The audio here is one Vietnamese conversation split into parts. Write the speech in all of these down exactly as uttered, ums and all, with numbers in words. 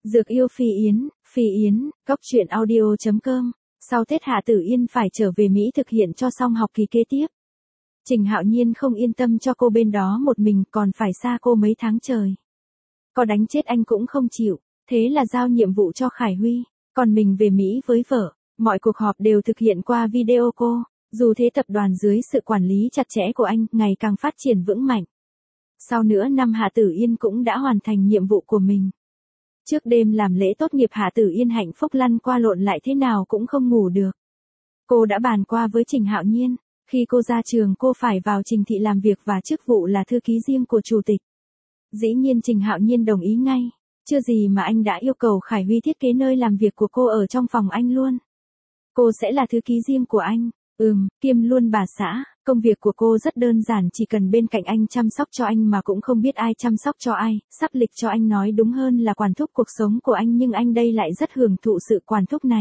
Dược yêu Phi Yến, Phi Yến, Cốc truyện audio chấm com. Sau Tết Hạ Tử Yên phải trở về Mỹ thực hiện cho xong học kỳ kế tiếp. Trình Hạo Nhiên không yên tâm cho cô bên đó một mình, còn phải xa cô mấy tháng trời. Có đánh chết anh cũng không chịu, thế là giao nhiệm vụ cho Khải Huy, còn mình về Mỹ với vợ. Mọi cuộc họp đều thực hiện qua video call. Dù thế tập đoàn dưới sự quản lý chặt chẽ của anh ngày càng phát triển vững mạnh. Sau nửa năm Hạ Tử Yên cũng đã hoàn thành nhiệm vụ của mình. Trước đêm làm lễ tốt nghiệp Hạ Tử Yên hạnh phúc lăn qua lộn lại thế nào cũng không ngủ được. Cô đã bàn qua với Trình Hạo Nhiên, khi cô ra trường cô phải vào Trình thị làm việc và chức vụ là thư ký riêng của chủ tịch. Dĩ nhiên Trình Hạo Nhiên đồng ý ngay, chưa gì mà anh đã yêu cầu Khải Huy thiết kế nơi làm việc của cô ở trong phòng anh luôn. Cô sẽ là thư ký riêng của anh, ừm, kiêm luôn bà xã. Công việc của cô rất đơn giản, chỉ cần bên cạnh anh chăm sóc cho anh mà cũng không biết ai chăm sóc cho ai, sắp lịch cho anh, nói đúng hơn là quản thúc cuộc sống của anh, nhưng anh đây lại rất hưởng thụ sự quản thúc này.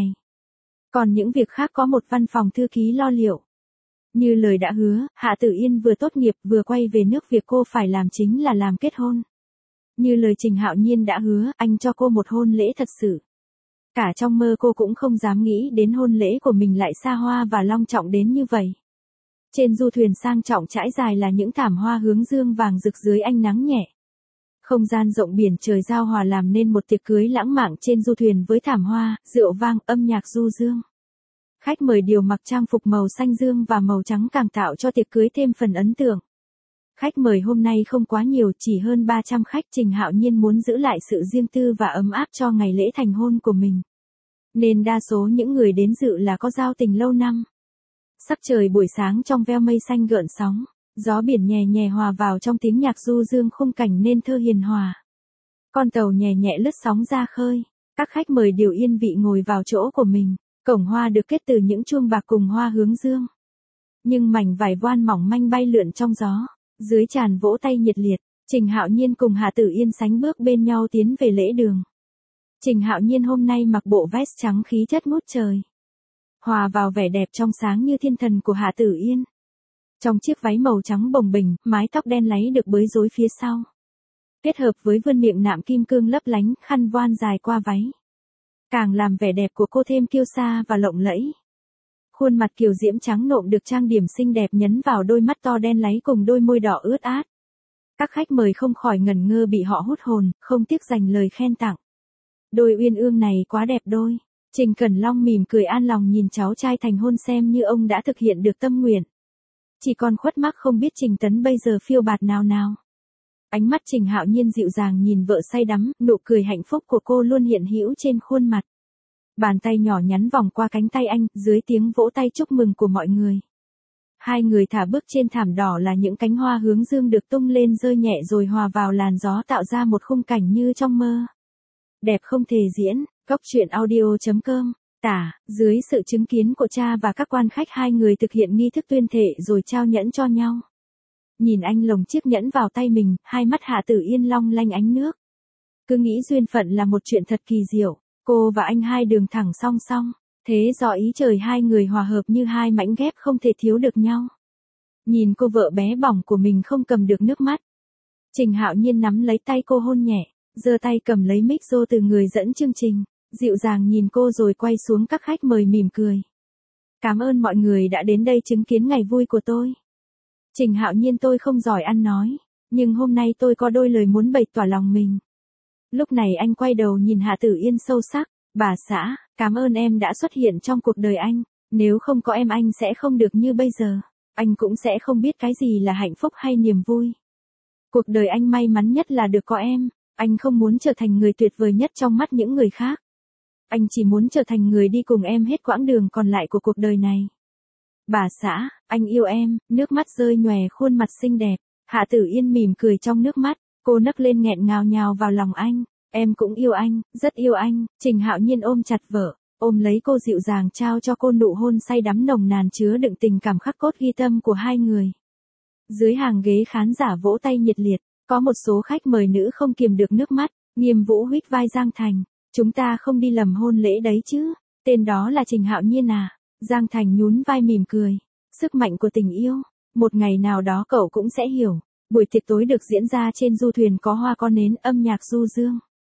Còn những việc khác có một văn phòng thư ký lo liệu. Như lời đã hứa, Hạ Tử Yên vừa tốt nghiệp vừa quay về nước, việc cô phải làm chính là làm kết hôn. Như lời Trình Hạo Nhiên đã hứa, anh cho cô một hôn lễ thật sự. Cả trong mơ cô cũng không dám nghĩ đến hôn lễ của mình lại xa hoa và long trọng đến như vậy. Trên du thuyền sang trọng trải dài là những thảm hoa hướng dương vàng rực dưới ánh nắng nhẹ. Không gian rộng biển trời giao hòa làm nên một tiệc cưới lãng mạn trên du thuyền với thảm hoa, rượu vang, âm nhạc du dương. Khách mời đều mặc trang phục màu xanh dương và màu trắng càng tạo cho tiệc cưới thêm phần ấn tượng. Khách mời hôm nay không quá nhiều, chỉ hơn ba trăm khách. Trình Hạo Nhiên muốn giữ lại sự riêng tư và ấm áp cho ngày lễ thành hôn của mình, nên đa số những người đến dự là có giao tình lâu năm. Sắc trời buổi sáng trong veo mây xanh gợn sóng, gió biển nhẹ nhẹ hòa vào trong tiếng nhạc du dương, khung cảnh nên thơ hiền hòa. Con tàu nhẹ nhẹ lướt sóng ra khơi, các khách mời đều yên vị ngồi vào chỗ của mình. Cổng hoa được kết từ những chuông bạc cùng hoa hướng dương. Nhưng mảnh vải voan mỏng manh bay lượn trong gió, dưới tràn vỗ tay nhiệt liệt, Trình Hạo Nhiên cùng Hạ Tử Yên sánh bước bên nhau tiến về lễ đường. Trình Hạo Nhiên hôm nay mặc bộ vest trắng khí chất ngút trời, hòa vào vẻ đẹp trong sáng như thiên thần của Hạ Tử Yên. Trong chiếc váy màu trắng bồng bềnh, mái tóc đen láy được bới rối phía sau, kết hợp với vươn miệng nạm kim cương lấp lánh, khăn voan dài qua váy, càng làm vẻ đẹp của cô thêm kiêu sa và lộng lẫy. Khuôn mặt kiều diễm trắng nộm được trang điểm xinh đẹp nhấn vào đôi mắt to đen láy cùng đôi môi đỏ ướt át. Các khách mời không khỏi ngẩn ngơ bị họ hút hồn, không tiếc dành lời khen tặng. Đôi uyên ương này quá đẹp đôi. Trình Cẩn Long mỉm cười an lòng nhìn cháu trai thành hôn, xem như ông đã thực hiện được tâm nguyện. Chỉ còn khuất mắc không biết Trình Tấn bây giờ phiêu bạt nào nào. Ánh mắt Trình Hạo Nhiên dịu dàng nhìn vợ say đắm, nụ cười hạnh phúc của cô luôn hiện hữu trên khuôn mặt. Bàn tay nhỏ nhắn vòng qua cánh tay anh, dưới tiếng vỗ tay chúc mừng của mọi người. Hai người thả bước trên thảm đỏ là những cánh hoa hướng dương được tung lên rơi nhẹ rồi hòa vào làn gió, tạo ra một khung cảnh như trong mơ. Đẹp không thể diễn. Cốc truyện audio chấm com. Tả, dưới sự chứng kiến của cha và các quan khách, hai người thực hiện nghi thức tuyên thệ rồi trao nhẫn cho nhau. Nhìn anh lồng chiếc nhẫn vào tay mình, hai mắt Hạ Tử Yên long lanh ánh nước. Cứ nghĩ duyên phận là một chuyện thật kỳ diệu, cô và anh hai đường thẳng song song, thế do ý trời hai người hòa hợp như hai mảnh ghép không thể thiếu được nhau. Nhìn cô vợ bé bỏng của mình không cầm được nước mắt. Trình Hạo Nhiên nắm lấy tay cô hôn nhẹ, giơ tay cầm lấy mic rô từ người dẫn chương trình, dịu dàng nhìn cô rồi quay xuống các khách mời mỉm cười. Cảm ơn mọi người đã đến đây chứng kiến ngày vui của tôi. Trình Hạo Nhiên: tôi không giỏi ăn nói, nhưng hôm nay tôi có đôi lời muốn bày tỏ lòng mình. Lúc này anh quay đầu nhìn Hạ Tử Yên sâu sắc. Bà xã, cảm ơn em đã xuất hiện trong cuộc đời anh, nếu không có em anh sẽ không được như bây giờ, anh cũng sẽ không biết cái gì là hạnh phúc hay niềm vui. Cuộc đời anh may mắn nhất là được có em, anh không muốn trở thành người tuyệt vời nhất trong mắt những người khác. Anh chỉ muốn trở thành người đi cùng em hết quãng đường còn lại của cuộc đời này. Bà xã, anh yêu em. Nước mắt rơi nhòe khuôn mặt xinh đẹp. Hạ Tử Yên mỉm cười trong nước mắt, cô nấc lên nghẹn ngào nhào vào lòng anh. Em cũng yêu anh, rất yêu anh. Trình Hạo Nhiên ôm chặt vợ, ôm lấy cô dịu dàng trao cho cô nụ hôn say đắm nồng nàn chứa đựng tình cảm khắc cốt ghi tâm của hai người. Dưới hàng ghế khán giả vỗ tay nhiệt liệt, có một số khách mời nữ không kiềm được nước mắt. Nghiêm Vũ huých vai Giang Thành: chúng ta không đi lầm hôn lễ đấy chứ, tên đó là Trình Hạo Nhiên à? Giang Thành nhún vai mỉm cười. Sức mạnh của tình yêu, một ngày nào đó cậu cũng sẽ hiểu. Buổi tiệc tối được diễn ra trên du thuyền, có hoa có nến, âm nhạc du dương.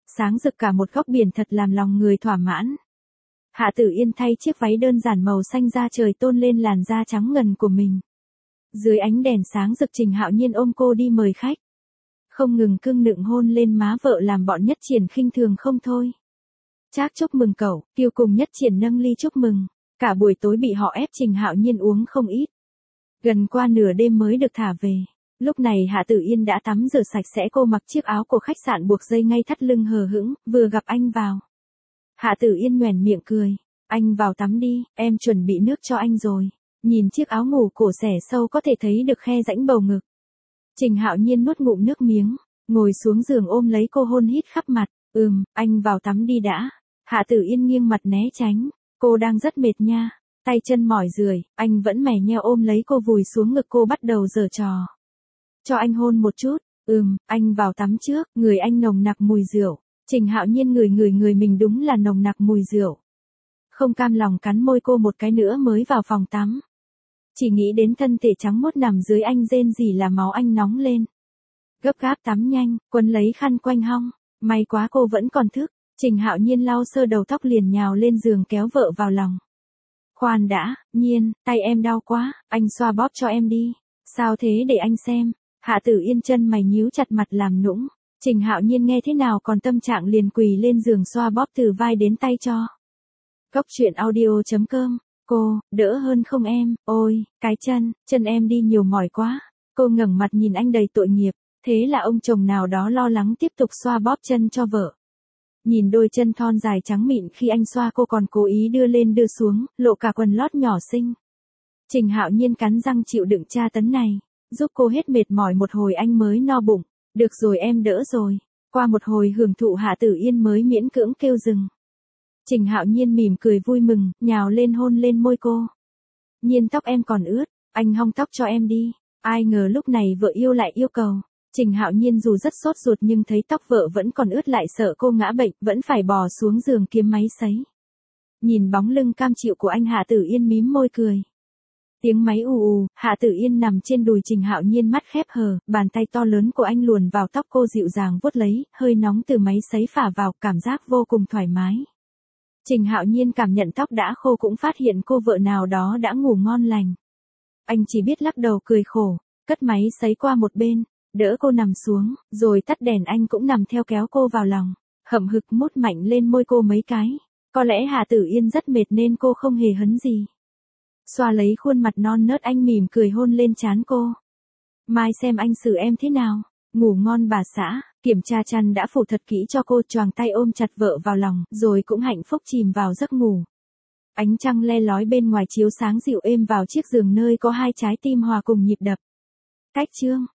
sáng rực cả một góc biển thật làm lòng người thỏa mãn. Hạ Tử Yên thay chiếc váy đơn giản màu xanh da trời tôn lên làn da trắng ngần của mình. Dưới ánh đèn sáng rực Trình Hạo Nhiên ôm cô đi mời khách. Không ngừng cưng nựng hôn lên má vợ làm bọn Nhất Triển khinh thường không thôi. Trác chúc mừng cậu, Kiều cùng Nhất Triển nâng ly chúc mừng. Cả buổi tối bị họ ép Trình Hạo Nhiên uống không ít. Gần qua nửa đêm mới được thả về. Lúc này Hạ Tử Yên đã tắm rửa sạch sẽ, cô mặc chiếc áo của khách sạn buộc dây ngay thắt lưng hờ hững, vừa gặp anh vào. Hạ Tử Yên nhoẻn miệng cười. Anh vào tắm đi, em chuẩn bị nước cho anh rồi. Nhìn chiếc áo ngủ cổ xẻ sâu có thể thấy được khe rãnh bầu ngực. Trình Hạo Nhiên nuốt ngụm nước miếng, ngồi xuống giường ôm lấy cô hôn hít khắp mặt. Ừm, anh vào tắm đi đã. Hạ Tử Yên nghiêng mặt né tránh. Cô đang rất mệt nha. Tay chân mỏi rười, anh vẫn mè nheo ôm lấy cô vùi xuống ngực cô bắt đầu giở trò. Cho anh hôn một chút. Ừm, anh vào tắm trước, người anh nồng nặc mùi rượu. Trình Hạo Nhiên ngửi ngửi người mình đúng là nồng nặc mùi rượu. Không cam lòng cắn môi cô một cái nữa mới vào phòng tắm. Chỉ nghĩ đến thân thể trắng muốt nằm dưới anh rên rỉ là máu anh nóng lên. Gấp gáp tắm nhanh, quấn lấy khăn quanh hông. May quá cô vẫn còn thức. Trình Hạo Nhiên lau sơ đầu tóc liền nhào lên giường kéo vợ vào lòng. Khoan đã, Nhiên, tay em đau quá, anh xoa bóp cho em đi. Sao thế để anh xem. Hạ Tử Yên chân mày nhíu chặt mặt làm nũng. Trình Hạo Nhiên nghe thế nào còn tâm trạng liền quỳ lên giường xoa bóp từ vai đến tay cho. Cốc truyện audio chấm com. Cô, đỡ hơn không em, ôi, cái chân, chân em đi nhiều mỏi quá. Cô ngẩng mặt nhìn anh đầy tội nghiệp, thế là ông chồng nào đó lo lắng tiếp tục xoa bóp chân cho vợ. Nhìn đôi chân thon dài trắng mịn khi anh xoa cô còn cố ý đưa lên đưa xuống, lộ cả quần lót nhỏ xinh. Trình Hạo Nhiên cắn răng chịu đựng tra tấn này, giúp cô hết mệt mỏi một hồi anh mới no bụng. Được rồi em đỡ rồi. Qua một hồi hưởng thụ Hạ Tử Yên mới miễn cưỡng kêu dừng. Trình Hạo Nhiên mỉm cười vui mừng, nhào lên hôn lên môi cô. Nhiên tóc em còn ướt, anh hong tóc cho em đi. Ai ngờ lúc này vợ yêu lại yêu cầu. Trình Hạo Nhiên dù rất sốt ruột nhưng thấy tóc vợ vẫn còn ướt lại sợ cô ngã bệnh, vẫn phải bò xuống giường kiếm máy sấy. Nhìn bóng lưng cam chịu của anh Hạ Tử Yên mím môi cười. Tiếng máy ù ù, Hạ Tử Yên nằm trên đùi Trình Hạo Nhiên mắt khép hờ, bàn tay to lớn của anh luồn vào tóc cô dịu dàng vuốt lấy, hơi nóng từ máy sấy phả vào, cảm giác vô cùng thoải mái. Trình Hạo Nhiên cảm nhận tóc đã khô cũng phát hiện cô vợ nào đó đã ngủ ngon lành. Anh chỉ biết lắc đầu cười khổ, cất máy sấy qua một bên, đỡ cô nằm xuống, rồi tắt đèn anh cũng nằm theo kéo cô vào lòng, hậm hực mút mạnh lên môi cô mấy cái. Có lẽ Hạ Tử Yên rất mệt nên cô không hề hấn gì. Xoa lấy khuôn mặt non nớt anh mỉm cười hôn lên trán cô. Mai xem anh xử em thế nào. Ngủ ngon bà xã, kiểm tra chăn đã phủ thật kỹ cho cô, choàng tay ôm chặt vợ vào lòng, rồi cũng hạnh phúc chìm vào giấc ngủ. Ánh trăng le lói bên ngoài chiếu sáng dịu êm vào chiếc giường nơi có hai trái tim hòa cùng nhịp đập. Cách chương